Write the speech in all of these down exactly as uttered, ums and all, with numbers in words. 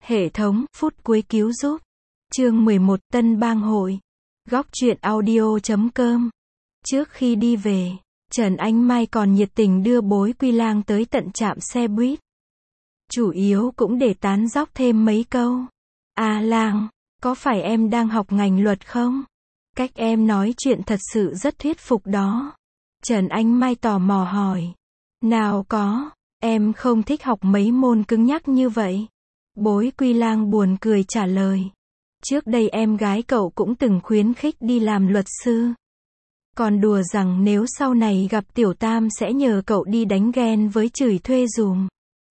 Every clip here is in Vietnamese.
Hệ thống, phút cuối cứu giúp. Chương mười một, Tân Bang Hội. Góc truyện audio chấm com. Trước khi đi về, Trần Anh Mai còn nhiệt tình đưa Bối Quy Lang tới tận trạm xe buýt. Chủ yếu cũng để tán dóc thêm mấy câu. À Lang, có phải em đang học ngành luật không? Cách em nói chuyện thật sự rất thuyết phục đó. Trần Anh Mai tò mò hỏi. Nào có, em không thích học mấy môn cứng nhắc như vậy. Bối Quy Lang buồn cười trả lời. Trước đây em gái cậu cũng từng khuyến khích đi làm luật sư. Còn đùa rằng nếu sau này gặp Tiểu Tam sẽ nhờ cậu đi đánh ghen với chửi thuê dùm.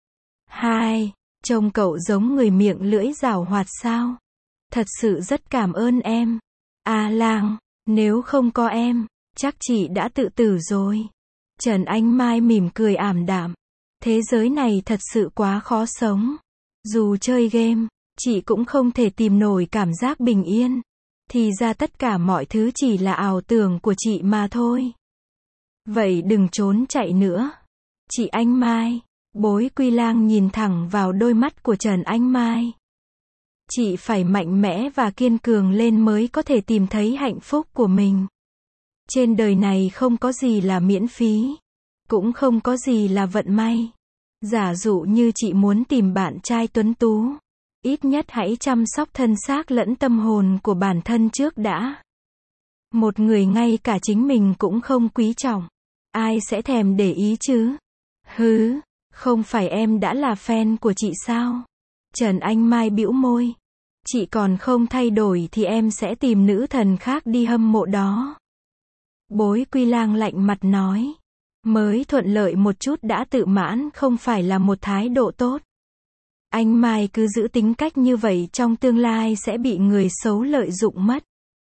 Hai, trông cậu giống người miệng lưỡi giảo hoạt sao? Thật sự rất cảm ơn em. À Lang, nếu không có em, chắc chị đã tự tử rồi. Trần Anh Mai mỉm cười ảm đạm. Thế giới này thật sự quá khó sống. Dù chơi game, chị cũng không thể tìm nổi cảm giác bình yên. Thì ra tất cả mọi thứ chỉ là ảo tưởng của chị mà thôi. Vậy đừng trốn chạy nữa. Chị Anh Mai. Bối Quy Lang nhìn thẳng vào đôi mắt của Trần Anh Mai. Chị phải mạnh mẽ và kiên cường lên mới có thể tìm thấy hạnh phúc của mình. Trên đời này không có gì là miễn phí. Cũng không có gì là vận may. Giả dụ như chị muốn tìm bạn trai tuấn tú, ít nhất hãy chăm sóc thân xác lẫn tâm hồn của bản thân trước đã. Một người ngay cả chính mình cũng không quý trọng, ai sẽ thèm để ý chứ? Hứ, không phải em đã là fan của chị sao? Trần Anh Mai bĩu môi. Chị còn không thay đổi thì em sẽ tìm nữ thần khác đi hâm mộ đó. Bối Quy Lang lạnh mặt nói. Mới thuận lợi một chút đã tự mãn không phải là một thái độ tốt. Anh Mai cứ giữ tính cách như vậy trong tương lai sẽ bị người xấu lợi dụng mất.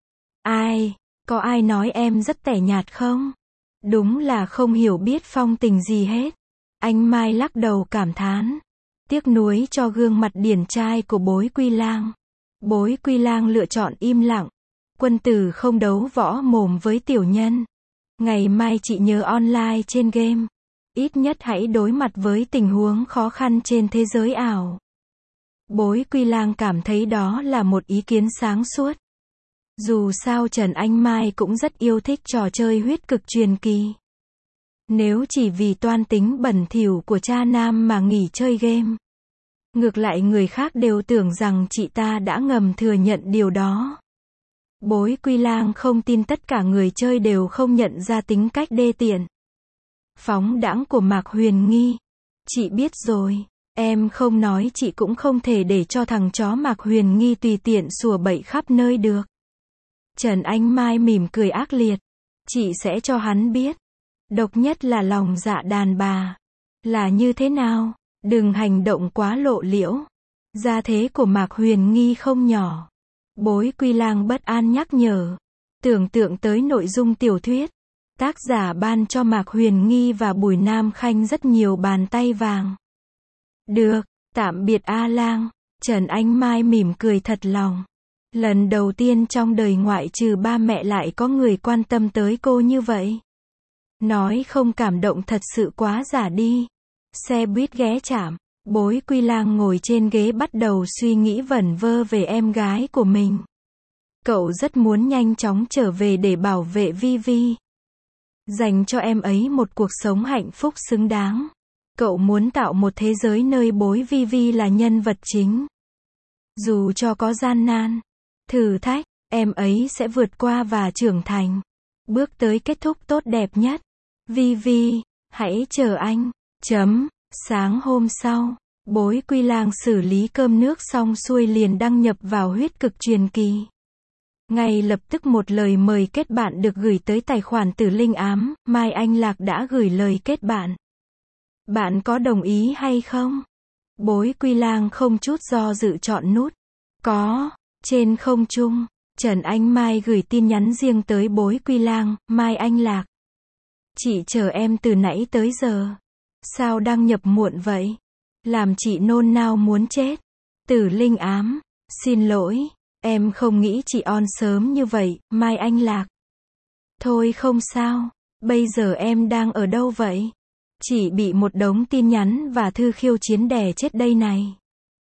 Ai, có ai nói em rất tẻ nhạt không? Đúng là không hiểu biết phong tình gì hết. Anh Mai lắc đầu cảm thán. Tiếc nuối cho gương mặt điển trai của Bối Quy Lang. Bối Quy Lang lựa chọn im lặng. Quân tử không đấu võ mồm với tiểu nhân. Ngày mai chị nhớ online trên game. Ít nhất hãy đối mặt với tình huống khó khăn trên thế giới ảo. Bối Quy Lang cảm thấy đó là một ý kiến sáng suốt. Dù sao Trần Anh Mai cũng rất yêu thích trò chơi huyết cực truyền kỳ. Nếu chỉ vì toan tính bẩn thỉu của cha nam mà nghỉ chơi game. Ngược lại người khác đều tưởng rằng chị ta đã ngầm thừa nhận điều đó. Bối Quy Lang không tin tất cả người chơi đều không nhận ra tính cách đê tiện, phóng đãng của Mạc Huyền Nghi. Chị biết rồi, em không nói chị cũng không thể để cho thằng chó Mạc Huyền Nghi tùy tiện sủa bậy khắp nơi được. Trần Anh Mai mỉm cười ác liệt. Chị sẽ cho hắn biết. Độc nhất là lòng dạ đàn bà. Là như thế nào? Đừng hành động quá lộ liễu. Gia thế của Mạc Huyền Nghi không nhỏ. Bối Quy Lang bất an nhắc nhở. Tưởng tượng tới nội dung tiểu thuyết. Tác giả ban cho Mạc Huyền Nghi và Bùi Nam Khanh rất nhiều bàn tay vàng. Được, tạm biệt A Lang. Trần Anh Mai mỉm cười thật lòng. Lần đầu tiên trong đời ngoại trừ ba mẹ lại có người quan tâm tới cô như vậy. Nói không cảm động thật sự quá giả đi. Xe buýt ghé trạm. Bối Quy Lang ngồi trên ghế bắt đầu suy nghĩ vẩn vơ về em gái của mình. Cậu rất muốn nhanh chóng trở về để bảo vệ Vi Vi. Dành cho em ấy một cuộc sống hạnh phúc xứng đáng. Cậu muốn tạo một thế giới nơi Bối Vi Vi là nhân vật chính. Dù cho có gian nan, thử thách, em ấy sẽ vượt qua và trưởng thành. Bước tới kết thúc tốt đẹp nhất. Vi Vi, hãy chờ anh. Chấm. Sáng hôm sau, Bối Quy Lang xử lý cơm nước xong xuôi liền đăng nhập vào huyết cực truyền kỳ. Ngay lập tức một lời mời kết bạn được gửi tới tài khoản Tử Linh Ám, Mai Anh Lạc đã gửi lời kết bạn. Bạn có đồng ý hay không? Bối Quy Lang không chút do dự chọn nút. Có. Trên không trung, Trần Anh Mai gửi tin nhắn riêng tới Bối Quy Lang, Mai Anh Lạc. Chị chờ em từ nãy tới giờ. Sao đăng nhập muộn vậy? Làm chị nôn nao muốn chết. Tử Linh Ám. Xin lỗi, em không nghĩ chị on sớm như vậy, Mai Anh Lạc. Thôi không sao, bây giờ em đang ở đâu vậy? Chị bị một đống tin nhắn và thư khiêu chiến đè chết đây này.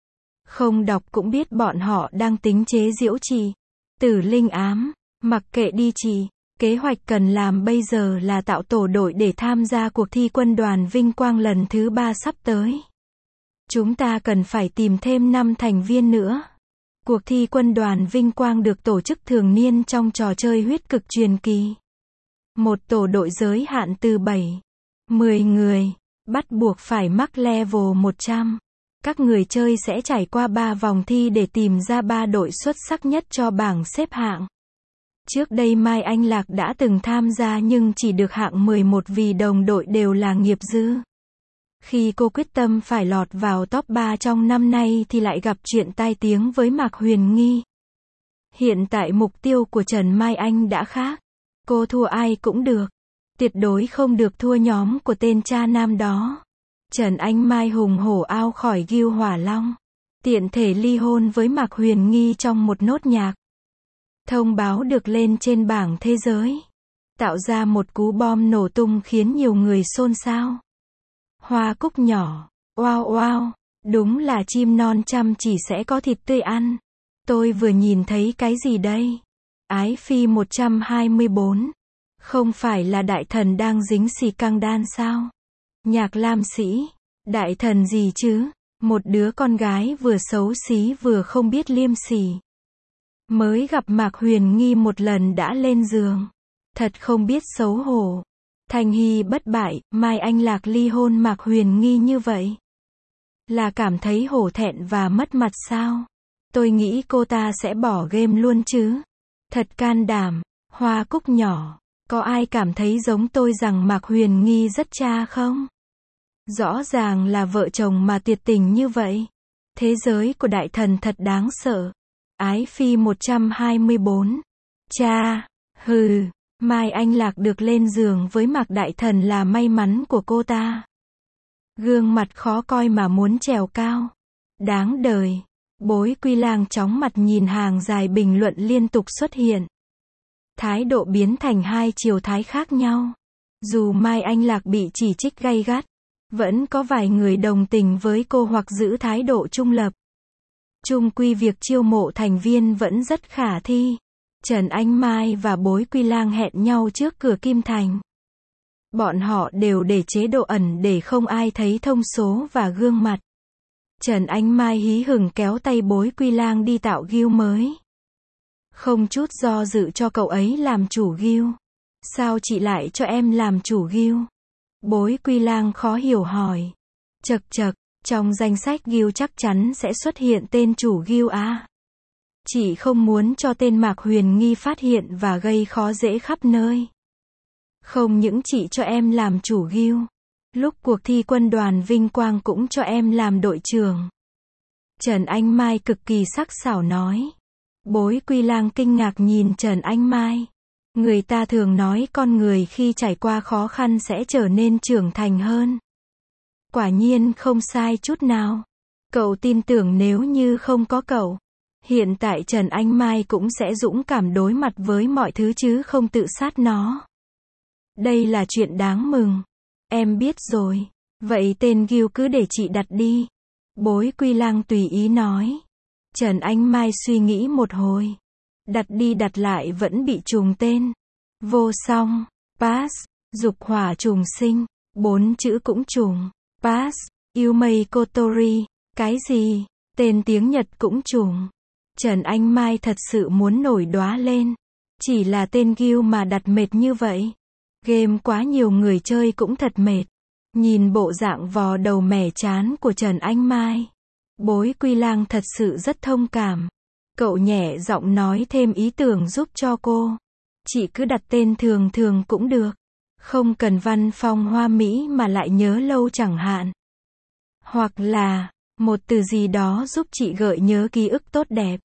Không đọc cũng biết bọn họ đang tính chế giễu chị. Tử linh ám, mặc kệ đi chị. Kế hoạch cần làm bây giờ là tạo tổ đội để tham gia cuộc thi quân đoàn vinh quang lần thứ ba sắp tới. Chúng ta cần phải tìm thêm năm thành viên nữa. Cuộc thi quân đoàn vinh quang được tổ chức thường niên trong trò chơi huyết cực truyền kỳ. Một tổ đội giới hạn từ bảy, mười người, bắt buộc phải mắc level một trăm. Các người chơi sẽ trải qua ba vòng thi để tìm ra ba đội xuất sắc nhất cho bảng xếp hạng. Trước đây Mai Anh Lạc đã từng tham gia nhưng chỉ được hạng mười một vì đồng đội đều là nghiệp dư. Khi cô quyết tâm phải lọt vào top ba trong năm nay thì lại gặp chuyện tai tiếng với Mạc Huyền Nghi. Hiện tại mục tiêu của Trần Mai Anh đã khác. Cô thua ai cũng được. Tuyệt đối không được thua nhóm của tên cha nam đó. Trần Anh Mai hùng hổ ao khỏi Ghiêu Hỏa Long. Tiện thể ly hôn với Mạc Huyền Nghi trong một nốt nhạc. Thông báo được lên trên bảng thế giới. Tạo ra một cú bom nổ tung khiến nhiều người xôn xao. Hoa cúc nhỏ, oao oao, đúng là chim non chăm chỉ sẽ có thịt tươi ăn. Tôi vừa nhìn thấy cái gì đây? Ái Phi một trăm hai mươi bốn. Không phải là đại thần đang dính xì căng đan sao? Nhạc Lam Sĩ, đại thần gì chứ? Một đứa con gái vừa xấu xí vừa không biết liêm sỉ. Mới gặp Mạc Huyền Nghi một lần đã lên giường. Thật không biết xấu hổ. Thành Hy bất bại, Mai Anh Lạc ly hôn Mạc Huyền Nghi như vậy. Là cảm thấy hổ thẹn và mất mặt sao? Tôi nghĩ cô ta sẽ bỏ game luôn chứ. Thật can đảm. Hoa cúc nhỏ. Có ai cảm thấy giống tôi rằng Mạc Huyền Nghi rất cha không? Rõ ràng là vợ chồng mà tuyệt tình như vậy. Thế giới của đại thần thật đáng sợ. Ái Phi một trăm hai mươi bốn. Cha, hừ, Mai Anh Lạc được lên giường với Mạc Đại Thần là may mắn của cô ta. Gương mặt khó coi mà muốn trèo cao. Đáng đời. Bối Quy Lang chóng mặt nhìn hàng dài bình luận liên tục xuất hiện. Thái độ biến thành hai chiều thái khác nhau. Dù Mai Anh Lạc bị chỉ trích gay gắt, vẫn có vài người đồng tình với cô hoặc giữ thái độ trung lập. Chung quy việc chiêu mộ thành viên vẫn rất khả thi. Trần Anh Mai và Bối Quy Lang hẹn nhau trước cửa Kim Thành. Bọn họ đều để chế độ ẩn để không ai thấy thông số và gương mặt. Trần Anh Mai hí hửng kéo tay Bối Quy Lang đi tạo guild mới. Không chút do dự cho cậu ấy làm chủ guild. Sao chị lại cho em làm chủ guild? Bối Quy Lang khó hiểu hỏi. Chậc chậc, trong danh sách guild chắc chắn sẽ xuất hiện tên chủ guild à? Chị không muốn cho tên Mạc Huyền Nghi phát hiện và gây khó dễ khắp nơi. Không những chị cho em làm chủ guild, lúc cuộc thi quân đoàn vinh quang cũng cho em làm đội trưởng. Trần Anh Mai cực kỳ sắc sảo nói. Bối Quy Lang kinh ngạc nhìn Trần Anh Mai. Người ta thường nói con người khi trải qua khó khăn sẽ trở nên trưởng thành hơn. Quả nhiên không sai chút nào. Cậu tin tưởng nếu như không có cậu, hiện tại Trần Anh Mai cũng sẽ dũng cảm đối mặt với mọi thứ chứ không tự sát nó. Đây là chuyện đáng mừng. Em biết rồi. Vậy tên guild cứ để chị đặt đi. Bối Quy Lang tùy ý nói. Trần Anh Mai suy nghĩ một hồi. Đặt đi đặt lại vẫn bị trùng tên. Vô song, pass, dục hỏa trùng sinh, bốn chữ cũng trùng. Pass, Yumei Kotori, cái gì? Tên tiếng Nhật cũng trùng. Trần Anh Mai thật sự muốn nổi đóa lên. Chỉ là tên guild mà đặt mệt như vậy. Game quá nhiều người chơi cũng thật mệt. Nhìn bộ dạng vò đầu mẻ chán của Trần Anh Mai, Bối Quy Lang thật sự rất thông cảm. Cậu nhẹ giọng nói thêm ý tưởng giúp cho cô. Chị cứ đặt tên thường thường cũng được. Không cần văn phong hoa mỹ mà lại nhớ lâu chẳng hạn. Hoặc là, một từ gì đó giúp chị gợi nhớ ký ức tốt đẹp.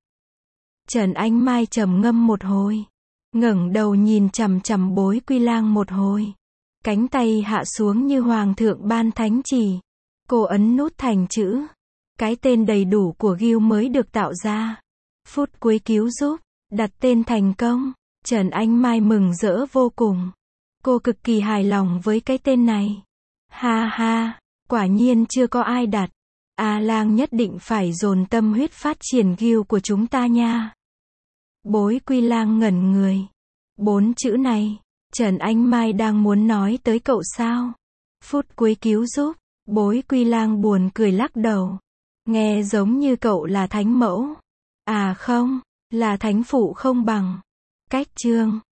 Trần Anh Mai trầm ngâm một hồi. Ngẩng đầu nhìn chằm chằm Bối Quy Lang một hồi. Cánh tay hạ xuống như hoàng thượng ban thánh chỉ. Cô ấn nút thành chữ. Cái tên đầy đủ của guild mới được tạo ra. Phút cuối cứu giúp. Đặt tên thành công. Trần Anh Mai mừng rỡ vô cùng. Cô cực kỳ hài lòng với cái tên này. Ha ha, quả nhiên chưa có ai đặt. A Lang nhất định phải dồn tâm huyết phát triển guild của chúng ta nha. Bối Quy Lang ngẩn người. Bốn chữ này, Trần Anh Mai đang muốn nói tới cậu sao? Phút cuối cứu giúp, Bối Quy Lang buồn cười lắc đầu. Nghe giống như cậu là thánh mẫu. À không, là thánh phụ không bằng. Cách chương